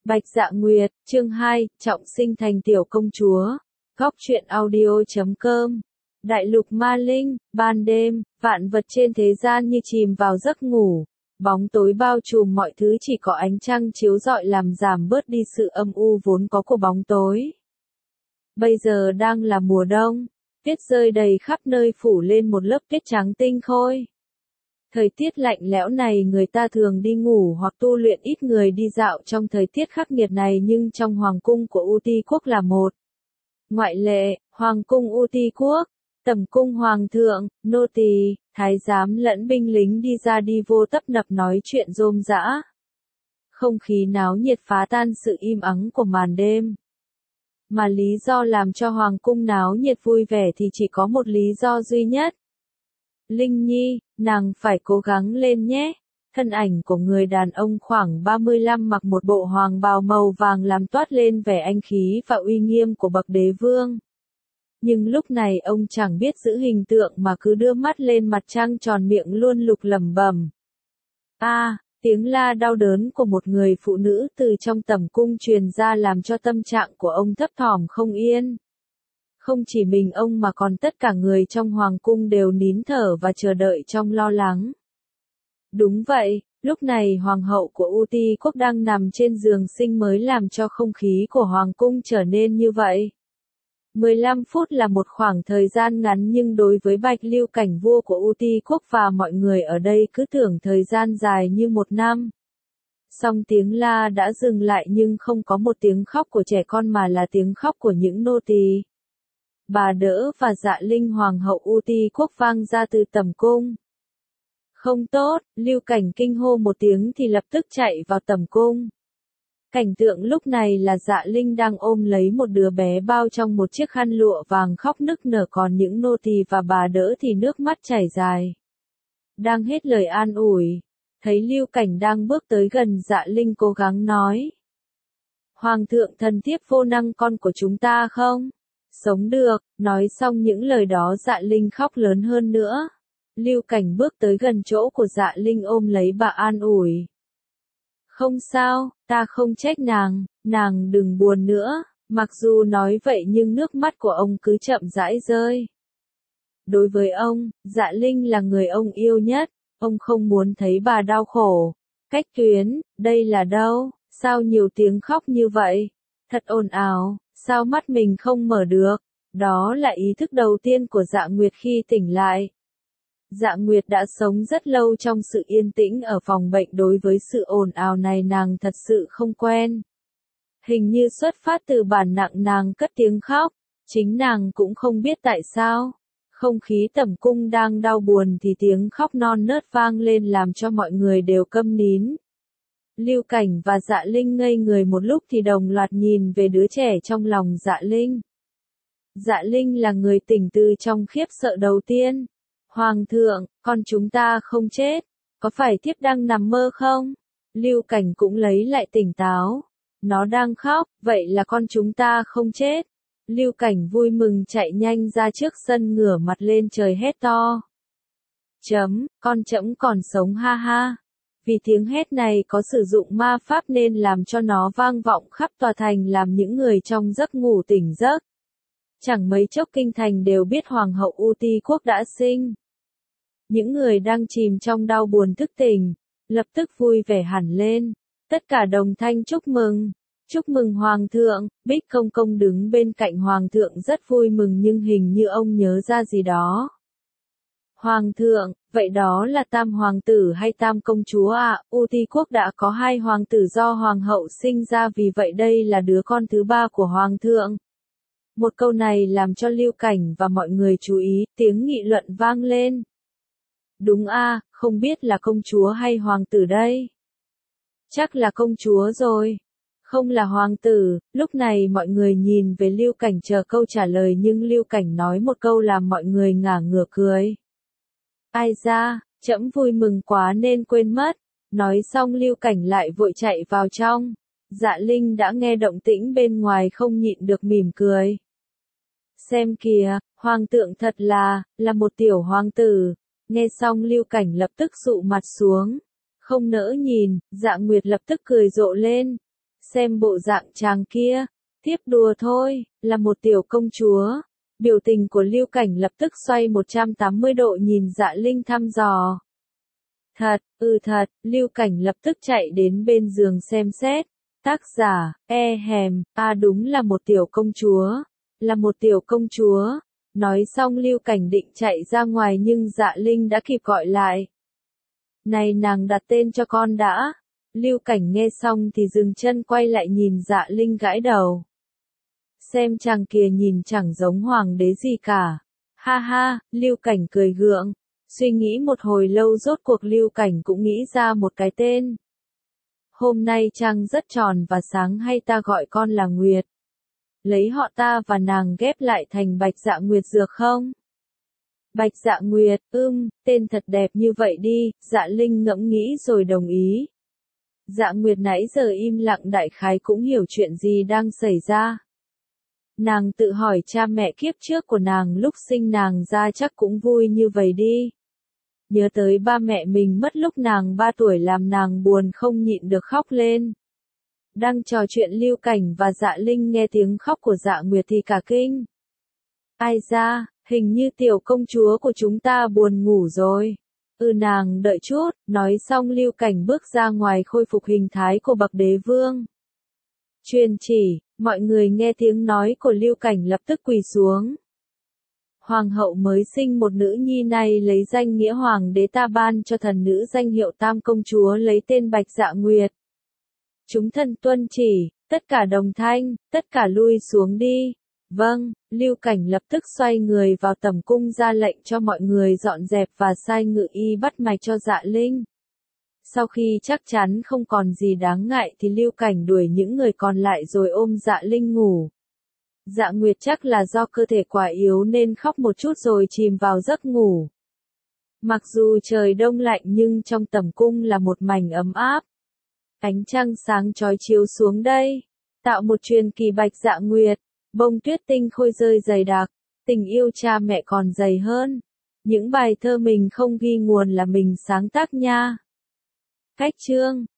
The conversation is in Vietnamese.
Bạch Dạ Nguyệt, chương 2, trọng sinh thành tiểu công chúa. Góc truyện audio.com. Đại lục ma linh, ban đêm, vạn vật trên thế gian như chìm vào giấc ngủ. Bóng tối bao trùm mọi thứ, chỉ có ánh trăng chiếu rọi làm giảm bớt đi sự âm u vốn có của bóng tối. Bây giờ đang là mùa đông, tuyết rơi đầy khắp nơi phủ lên một lớp tuyết trắng tinh khôi. Thời tiết lạnh lẽo này người ta thường đi ngủ hoặc tu luyện, ít người đi dạo trong thời tiết khắc nghiệt này, nhưng trong hoàng cung của U Ti quốc là một ngoại lệ. Hoàng cung U Ti quốc, tẩm cung hoàng thượng, nô tỳ, thái giám lẫn binh lính đi ra đi vô tấp nập nói chuyện rôm rã. Không khí náo nhiệt phá tan sự im ắng của màn đêm. Mà lý do làm cho hoàng cung náo nhiệt vui vẻ thì chỉ có một lý do duy nhất. Linh Nhi, nàng phải cố gắng lên nhé. Thân ảnh của người đàn ông khoảng 35 mặc một bộ hoàng bào màu vàng làm toát lên vẻ anh khí và uy nghiêm của bậc đế vương. Nhưng lúc này ông chẳng biết giữ hình tượng mà cứ đưa mắt lên mặt trăng, tròn miệng luôn lục lẩm bẩm. Tiếng la đau đớn của một người phụ nữ từ trong tẩm cung truyền ra làm cho tâm trạng của ông thấp thỏm không yên. Không chỉ mình ông mà còn tất cả người trong hoàng cung đều nín thở và chờ đợi trong lo lắng. Đúng vậy, lúc này hoàng hậu của U Ti quốc đang nằm trên giường sinh mới làm cho không khí của hoàng cung trở nên như vậy. 15 phút là một khoảng thời gian ngắn, nhưng đối với Bạch Lưu Cảnh, vua của U Ti quốc và mọi người ở đây cứ tưởng thời gian dài như một năm. Song tiếng la đã dừng lại, nhưng không có một tiếng khóc của trẻ con mà là tiếng khóc của những nô tỳ. Bà Đỡ và Dạ Linh hoàng hậu U Ti quốc vang ra từ tẩm cung. Không tốt, Lưu Cảnh kinh hô một tiếng thì lập tức chạy vào tẩm cung. Cảnh tượng lúc này là Dạ Linh đang ôm lấy một đứa bé bao trong một chiếc khăn lụa vàng khóc nức nở, còn những nô tỳ và bà Đỡ thì nước mắt chảy dài. Đang hết lời an ủi, thấy Lưu Cảnh đang bước tới gần, Dạ Linh cố gắng nói. Hoàng thượng thần thiếp vô năng, con của chúng ta không sống được. Nói xong những lời đó, Dạ Linh khóc lớn hơn nữa. Lưu Cảnh bước tới gần chỗ của Dạ Linh, ôm lấy bà an ủi. Không sao, ta không trách nàng đừng buồn nữa. Mặc dù nói vậy nhưng nước mắt của ông cứ chậm rãi rơi. Đối với ông, Dạ Linh là người ông yêu nhất, ông không muốn thấy bà đau khổ. Cách Tuyến, đây là đâu? Sao nhiều tiếng khóc như vậy? Thật ồn ào, sao mắt mình không mở được? Đó là ý thức đầu tiên của Dạ Nguyệt khi tỉnh lại. Dạ Nguyệt đã sống rất lâu trong sự yên tĩnh ở phòng bệnh, đối với sự ồn ào này nàng thật sự không quen. Hình như xuất phát từ bản năng nàng cất tiếng khóc, chính nàng cũng không biết tại sao. Không khí tẩm cung đang đau buồn thì tiếng khóc non nớt vang lên làm cho mọi người đều câm nín. Lưu Cảnh và Dạ Linh ngây người một lúc thì đồng loạt nhìn về đứa trẻ trong lòng Dạ Linh. Dạ Linh là người tỉnh từ trong khiếp sợ đầu tiên. Hoàng thượng, con chúng ta không chết, có phải thiếp đang nằm mơ không? Lưu Cảnh cũng lấy lại tỉnh táo. Nó đang khóc, vậy là con chúng ta không chết. Lưu Cảnh vui mừng chạy nhanh ra trước sân, ngửa mặt lên trời hét to. Con trẫm còn sống, ha ha. Vì tiếng hét này có sử dụng ma pháp nên làm cho nó vang vọng khắp tòa thành, làm những người trong giấc ngủ tỉnh giấc. Chẳng mấy chốc kinh thành đều biết hoàng hậu U Ti quốc đã sinh. Những người đang chìm trong đau buồn thức tỉnh, lập tức vui vẻ hẳn lên. Tất cả đồng thanh chúc mừng. Chúc mừng hoàng thượng. Bích Công Công đứng bên cạnh hoàng thượng rất vui mừng, nhưng hình như ông nhớ ra gì đó. Hoàng thượng, vậy đó là tam hoàng tử hay tam công chúa ạ? U Ti quốc đã có 2 hoàng tử do hoàng hậu sinh ra, vì vậy đây là đứa con thứ 3 của hoàng thượng. Một câu này làm cho Lưu Cảnh và mọi người chú ý, tiếng nghị luận vang lên. Đúng không biết là công chúa hay hoàng tử đây? Chắc là công chúa rồi. Không là hoàng tử. Lúc này mọi người nhìn về Lưu Cảnh chờ câu trả lời, nhưng Lưu Cảnh nói một câu làm mọi người ngả ngửa cười. Ai da, trẫm vui mừng quá nên quên mất. Nói xong Lưu Cảnh lại vội chạy vào trong. Dạ Linh đã nghe động tĩnh bên ngoài không nhịn được mỉm cười. Xem kìa, hoàng thượng thật là một tiểu hoàng tử. Nghe xong Lưu Cảnh lập tức sụ mặt xuống. Không nỡ nhìn, Dạ Nguyệt lập tức cười rộ lên. Xem bộ dạng chàng kia, tiếp đùa thôi, là một tiểu công chúa. Biểu tình của Lưu Cảnh lập tức xoay 180 độ nhìn Dạ Linh thăm dò. Thật, thật, Lưu Cảnh lập tức chạy đến bên giường xem xét. Tác giả, đúng là một tiểu công chúa. Là một tiểu công chúa. Nói xong Lưu Cảnh định chạy ra ngoài nhưng Dạ Linh đã kịp gọi lại. Này nàng đặt tên cho con đã. Lưu Cảnh nghe xong thì dừng chân quay lại nhìn Dạ Linh gãi đầu. Xem chàng kia nhìn chẳng giống hoàng đế gì cả. Ha ha, Lưu Cảnh cười gượng. Suy nghĩ một hồi lâu rốt cuộc Lưu Cảnh cũng nghĩ ra một cái tên. Hôm nay trăng rất tròn và sáng, hay ta gọi con là Nguyệt. Lấy họ ta và nàng ghép lại thành Bạch Dạ Nguyệt được không? Bạch Dạ Nguyệt, tên thật đẹp như vậy đi, Dạ Linh ngẫm nghĩ rồi đồng ý. Dạ Nguyệt nãy giờ im lặng đại khái cũng hiểu chuyện gì đang xảy ra. Nàng tự hỏi cha mẹ kiếp trước của nàng lúc sinh nàng ra chắc cũng vui như vậy đi. Nhớ tới ba mẹ mình mất lúc nàng 3 tuổi làm nàng buồn không nhịn được khóc lên. Đang trò chuyện Lưu Cảnh và Dạ Linh nghe tiếng khóc của Dạ Nguyệt thì cả kinh. Ai ra, hình như tiểu công chúa của chúng ta buồn ngủ rồi. Nàng đợi chút, nói xong Lưu Cảnh bước ra ngoài khôi phục hình thái của bậc đế vương. Truyền chỉ, mọi người nghe tiếng nói của Lưu Cảnh lập tức quỳ xuống. Hoàng hậu mới sinh một nữ nhi này lấy danh nghĩa hoàng đế ta ban cho thần nữ danh hiệu Tam công chúa lấy tên Bạch Dạ Nguyệt. Chúng thần tuân chỉ, tất cả đồng thanh, tất cả lui xuống đi. Vâng, Lưu Cảnh lập tức xoay người vào tẩm cung ra lệnh cho mọi người dọn dẹp và sai ngự y bắt mạch cho Dạ Linh. Sau khi chắc chắn không còn gì đáng ngại thì Lưu Cảnh đuổi những người còn lại rồi ôm Dạ Linh ngủ. Dạ Nguyệt chắc là do cơ thể quá yếu nên khóc một chút rồi chìm vào giấc ngủ. Mặc dù trời đông lạnh nhưng trong tẩm cung là một mảnh ấm áp. Ánh trăng sáng chói chiếu xuống đây, tạo một truyền kỳ Bạch Dạ Nguyệt, bông tuyết tinh khôi rơi dày đặc, tình yêu cha mẹ còn dày hơn. Những bài thơ mình không ghi nguồn là mình sáng tác nha. Cách chương